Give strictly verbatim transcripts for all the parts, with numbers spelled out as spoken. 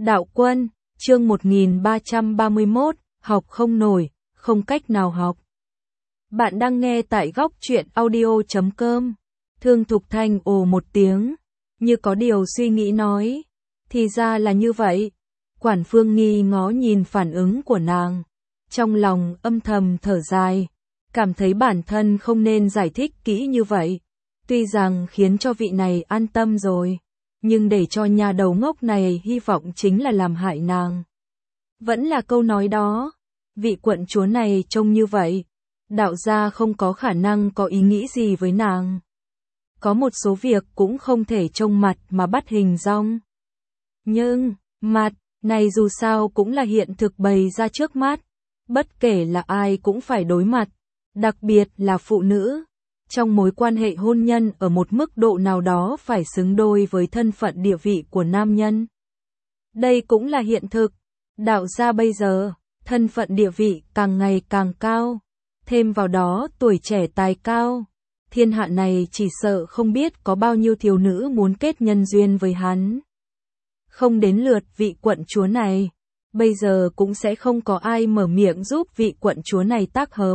Đạo Quân, chương một nghìn ba trăm ba mươi mốt, học không nổi, không cách nào học. Bạn đang nghe tại góc truyện audio chấm com. Thương Thục Thanh ồ một tiếng, như có điều suy nghĩ nói. Thì ra là như vậy. Quản Phương nghi ngó nhìn phản ứng của nàng. Trong lòng âm thầm thở dài. Cảm thấy bản thân không nên giải thích kỹ như vậy. Tuy rằng khiến cho vị này an tâm rồi. Nhưng để cho nhà đầu ngốc này hy vọng chính là làm hại nàng. Vẫn là câu nói đó. Vị quận chúa này trông như vậy. Đạo gia không có khả năng có ý nghĩ gì với nàng. Có một số việc cũng không thể trông mặt mà bắt hình dong. Nhưng, mặt này dù sao cũng là hiện thực bày ra trước mắt. Bất kể là ai cũng phải đối mặt. Đặc biệt là phụ nữ. Trong mối quan hệ hôn nhân ở một mức độ nào đó phải xứng đôi với thân phận địa vị của nam nhân. Đây cũng là hiện thực. Đạo gia bây giờ, thân phận địa vị càng ngày càng cao. Thêm vào đó tuổi trẻ tài cao. Thiên hạ này chỉ sợ không biết có bao nhiêu thiếu nữ muốn kết nhân duyên với hắn. Không đến lượt vị quận chúa này. Bây giờ cũng sẽ không có ai mở miệng giúp vị quận chúa này tác hợp.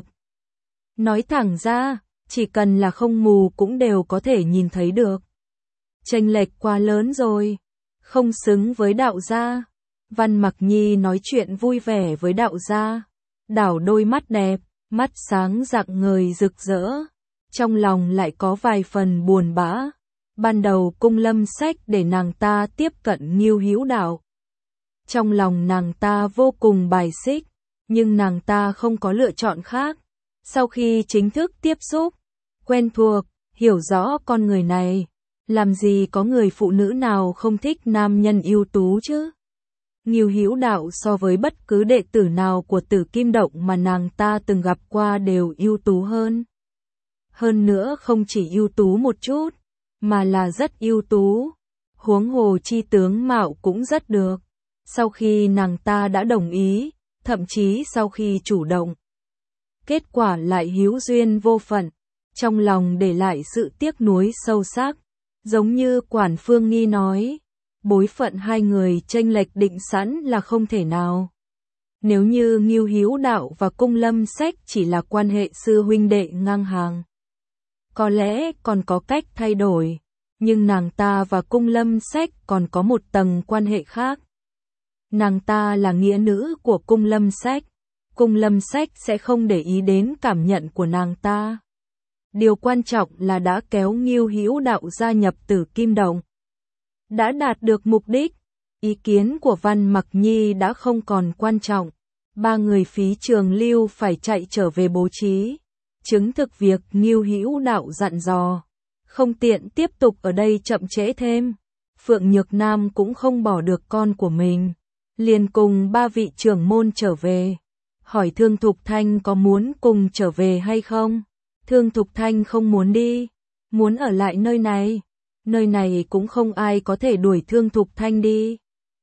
Nói thẳng ra, chỉ cần là không mù cũng đều có thể nhìn thấy được. Chênh lệch quá lớn rồi. Không xứng với đạo gia. Văn Mặc Nhi nói chuyện vui vẻ với đạo gia. Đảo đôi mắt đẹp, mắt sáng rạng ngời rực rỡ. Trong lòng lại có vài phần buồn bã. Ban đầu Cung Lâm Sách để nàng ta tiếp cận Ngưu Hữu Đạo. Trong lòng nàng ta vô cùng bài xích, nhưng nàng ta không có lựa chọn khác. Sau khi chính thức tiếp xúc, quen thuộc, hiểu rõ con người này, làm gì có người phụ nữ nào không thích nam nhân ưu tú chứ? Ngưu Hữu Đạo so với bất cứ đệ tử nào của Tử Kim Động mà nàng ta từng gặp qua đều ưu tú hơn. Hơn nữa không chỉ ưu tú một chút, mà là rất ưu tú. Huống hồ chi tướng mạo cũng rất được. Sau khi nàng ta đã đồng ý, thậm chí sau khi chủ động. Kết quả lại hữu duyên vô phận, trong lòng để lại sự tiếc nuối sâu sắc. Giống như Quản Phương Nghi nói, bối phận hai người chênh lệch định sẵn là không thể nào. Nếu như Ngưu Hữu Đạo và Cung Lâm Sách chỉ là quan hệ sư huynh đệ ngang hàng, có lẽ còn có cách thay đổi, nhưng nàng ta và Cung Lâm Sách còn có một tầng quan hệ khác. Nàng ta là nghĩa nữ của Cung Lâm Sách. Cung Lâm Sách sẽ không để ý đến cảm nhận của nàng ta. Điều quan trọng là đã kéo Ngưu Hữu Đạo gia nhập Tử Kim Động. Đã đạt được mục đích. Ý kiến của Văn Mặc Nhi đã không còn quan trọng. Ba người phí trường lưu phải chạy trở về bố trí. Chứng thực việc Ngưu Hữu Đạo dặn dò. Không tiện tiếp tục ở đây chậm trễ thêm. Phượng Nhược Nam cũng không bỏ được con của mình. Liền cùng ba vị trưởng môn trở về. Hỏi Thương Thục Thanh có muốn cùng trở về hay không? Thương Thục Thanh không muốn đi. Muốn ở lại nơi này. Nơi này cũng không ai có thể đuổi Thương Thục Thanh đi.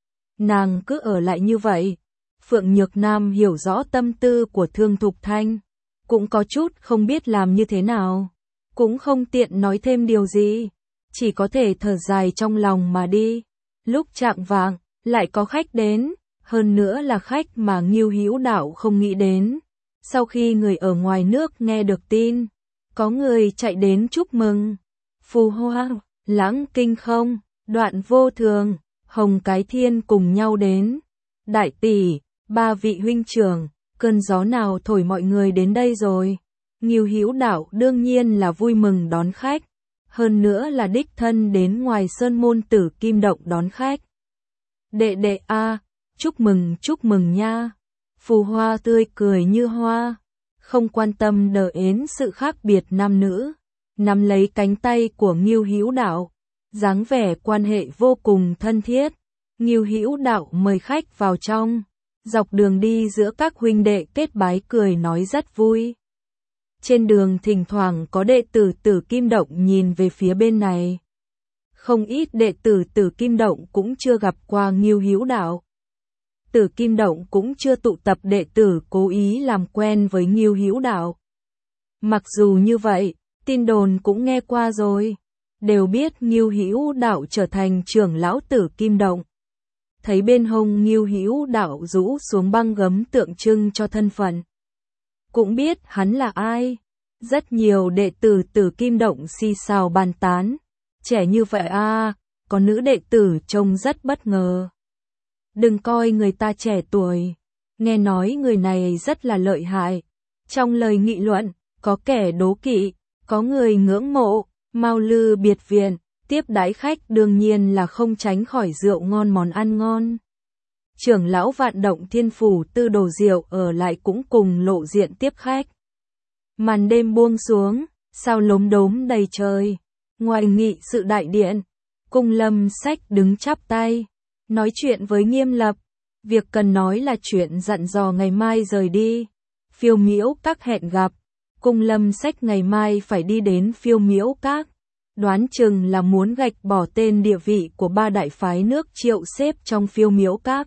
Nàng cứ ở lại như vậy. Phượng Nhược Nam hiểu rõ tâm tư của Thương Thục Thanh. Cũng có chút không biết làm như thế nào. Cũng không tiện nói thêm điều gì. Chỉ có thể thở dài trong lòng mà đi. Lúc chạng vạng, lại có khách đến. Hơn nữa là khách mà Ngưu Hữu Đạo không nghĩ đến. Sau khi người ở ngoài nước nghe được tin, có người chạy đến chúc mừng. Phù Hoa, Lãng Kinh Không, Đoạn Vô Thường, Hồng Cái Thiên cùng nhau đến. Đại tỷ, ba vị huynh trưởng, cơn gió nào thổi mọi người đến đây rồi? Ngưu Hữu Đạo đương nhiên là vui mừng đón khách. Hơn nữa là đích thân đến ngoài sơn môn Tử Kim Động đón khách. Đệ đệ a, chúc mừng chúc mừng nha. Phù Hoa tươi cười như hoa, không quan tâm đờ ến sự khác biệt nam nữ, nắm lấy cánh tay của Ngưu Hữu Đạo, dáng vẻ quan hệ vô cùng thân thiết. Ngưu Hữu Đạo mời khách vào trong, dọc đường đi giữa các huynh đệ kết bái cười nói rất vui. Trên đường thỉnh thoảng có đệ tử Tử Kim Động nhìn về phía bên này. Không ít đệ tử Tử Kim Động cũng chưa gặp qua Ngưu Hữu Đạo. Tử Kim Động cũng chưa tụ tập đệ tử cố ý làm quen với Ngưu Hữu Đạo. Mặc dù như vậy, tin đồn cũng nghe qua rồi, đều biết Ngưu Hữu Đạo trở thành trưởng lão Tử Kim Động. thấy bên hông Ngưu Hữu Đạo rũ xuống băng gấm tượng trưng cho thân phận. Cũng biết hắn là ai. Rất nhiều đệ tử Tử Kim Động xì xào bàn tán. Trẻ như vậy à, có nữ đệ tử trông rất bất ngờ. Đừng coi người ta trẻ tuổi. Nghe nói người này rất là lợi hại. Trong lời nghị luận, có kẻ đố kỵ, có người ngưỡng mộ. Mao Lư biệt viện, tiếp đãi khách đương nhiên là không tránh khỏi rượu ngon món ăn ngon. Trưởng lão Vạn Động Thiên Phủ Tư Đồ Diệu ở lại cũng cùng lộ diện tiếp khách. Màn đêm buông xuống, sao lốm đốm đầy trời. Ngoài nghị sự đại điện, Cung Lâm Sách đứng chắp tay, nói chuyện với Nghiêm Lập. Việc cần nói là chuyện dặn dò ngày mai rời đi. Phiêu Miễu Các hẹn gặp. Cung Lâm Sách ngày mai phải đi đến Phiêu Miễu Các. Đoán chừng là muốn gạch bỏ tên địa vị của ba đại phái nước Triệu xếp trong Phiêu Miễu Các.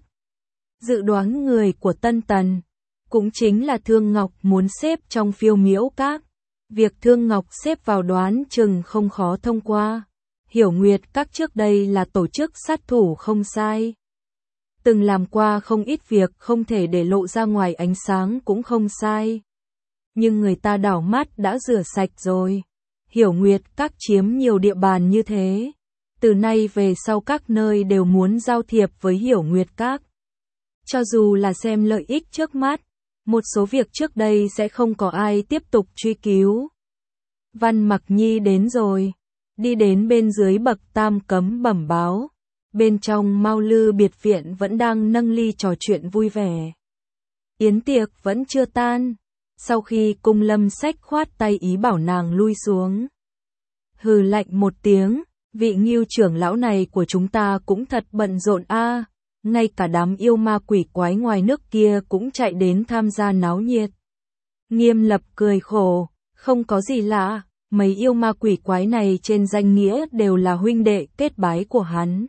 Dự đoán người của Tân Tần, cũng chính là Thương Ngọc muốn xếp trong Phiêu Miễu Các. Việc Thương Ngọc xếp vào đoán chừng không khó thông qua. Hiểu Nguyệt Các trước đây là tổ chức sát thủ không sai. Từng làm qua không ít việc không thể để lộ ra ngoài ánh sáng cũng không sai. Nhưng người ta đảo mắt đã rửa sạch rồi. Hiểu Nguyệt Các chiếm nhiều địa bàn như thế. Từ nay về sau các nơi đều muốn giao thiệp với Hiểu Nguyệt Các. Cho dù là xem lợi ích trước mắt, một số việc trước đây sẽ không có ai tiếp tục truy cứu. Văn Mặc Nhi đến rồi. Đi đến bên dưới bậc tam cấm bẩm báo. Bên trong Mao Lư biệt viện vẫn đang nâng ly trò chuyện vui vẻ. Yến tiệc vẫn chưa tan. Sau khi Cung Lâm Sách khoát tay ý bảo nàng lui xuống. Hừ lạnh một tiếng, vị Ngưu trưởng lão này của chúng ta cũng thật bận rộn a, ngay cả đám yêu ma quỷ quái ngoài nước kia cũng chạy đến tham gia náo nhiệt. Nghiêm Lập cười khổ, không có gì lạ, mấy yêu ma quỷ quái này trên danh nghĩa đều là huynh đệ kết bái của hắn.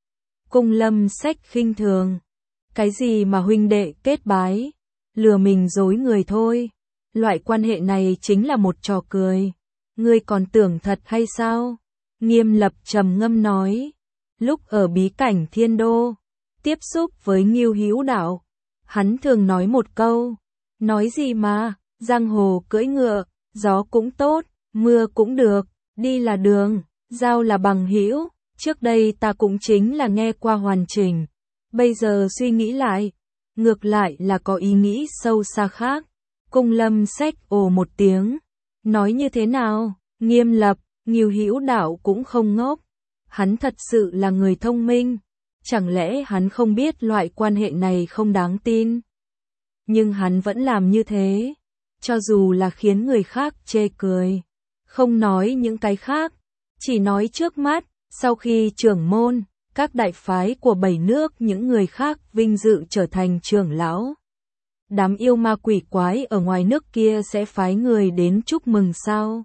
Cung Lâm Sách khinh thường, cái gì mà huynh đệ kết bái, lừa mình dối người thôi. Loại quan hệ này chính là một trò cười. Ngươi còn tưởng thật hay sao? Nghiêm Lập trầm ngâm nói. Lúc ở bí cảnh Thiên Đô, tiếp xúc với Ngưu Hữu Đạo, hắn thường nói một câu. Nói gì mà, giang hồ cưỡi ngựa, gió cũng tốt, mưa cũng được, đi là đường, giao là bằng hữu. Trước đây ta cũng chính là nghe qua hoàn chỉnh. Bây giờ suy nghĩ lại, ngược lại là có ý nghĩ sâu xa khác. Cung Lâm Sách ồ một tiếng, nói như thế nào? Nghiêm Lập, Ngưu Hữu Đạo cũng không ngốc, hắn thật sự là người thông minh, chẳng lẽ hắn không biết loại quan hệ này không đáng tin? Nhưng hắn vẫn làm như thế, cho dù là khiến người khác chê cười, không nói những cái khác, chỉ nói trước mắt, sau khi trưởng môn, các đại phái của bảy nước những người khác vinh dự trở thành trưởng lão. Đám yêu ma quỷ quái ở ngoài nước kia sẽ phái người đến chúc mừng sao?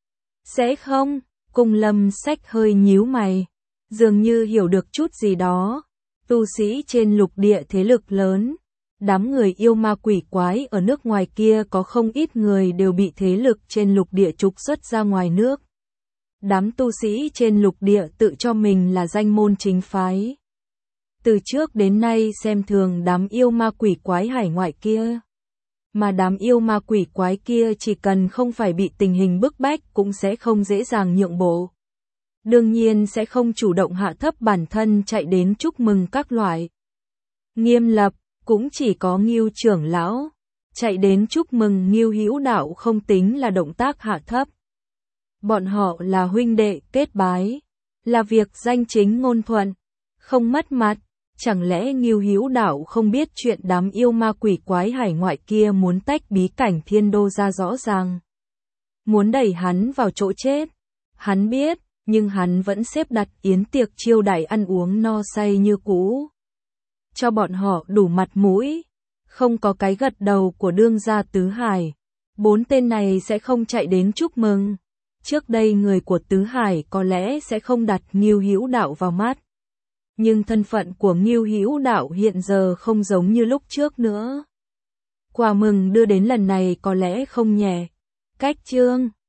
Sẽ không, Cung Lâm Sách hơi nhíu mày, dường như hiểu được chút gì đó. Tu sĩ trên lục địa thế lực lớn, đám người yêu ma quỷ quái ở nước ngoài kia có không ít người đều bị thế lực trên lục địa trục xuất ra ngoài nước. Đám tu sĩ trên lục địa tự cho mình là danh môn chính phái. Từ trước đến nay xem thường đám yêu ma quỷ quái hải ngoại kia. Mà đám yêu ma quỷ quái kia chỉ cần không phải bị tình hình bức bách cũng sẽ không dễ dàng nhượng bộ. Đương nhiên sẽ không chủ động hạ thấp bản thân chạy đến chúc mừng các loại. Nghiêm Lập, cũng chỉ có Ngưu trưởng lão, chạy đến chúc mừng Ngưu Hữu Đạo không tính là động tác hạ thấp. Bọn họ là huynh đệ kết bái, là việc danh chính ngôn thuận, không mất mặt. Chẳng lẽ Ngưu Hữu Đạo không biết chuyện đám yêu ma quỷ quái hải ngoại kia muốn tách bí cảnh Thiên Đô ra rõ ràng, muốn đẩy hắn vào chỗ chết? Hắn biết, nhưng hắn vẫn xếp đặt yến tiệc chiêu đãi ăn uống no say như cũ, cho bọn họ đủ mặt mũi. Không có cái gật đầu của đương gia Tứ Hải, bốn tên này sẽ không chạy đến chúc mừng. Trước đây người của Tứ Hải có lẽ sẽ không đặt Ngưu Hữu Đạo vào mắt. Nhưng thân phận của Ngưu Hữu Đạo hiện giờ không giống như lúc trước nữa. Quà mừng đưa đến lần này có lẽ không nhẹ. Cách chương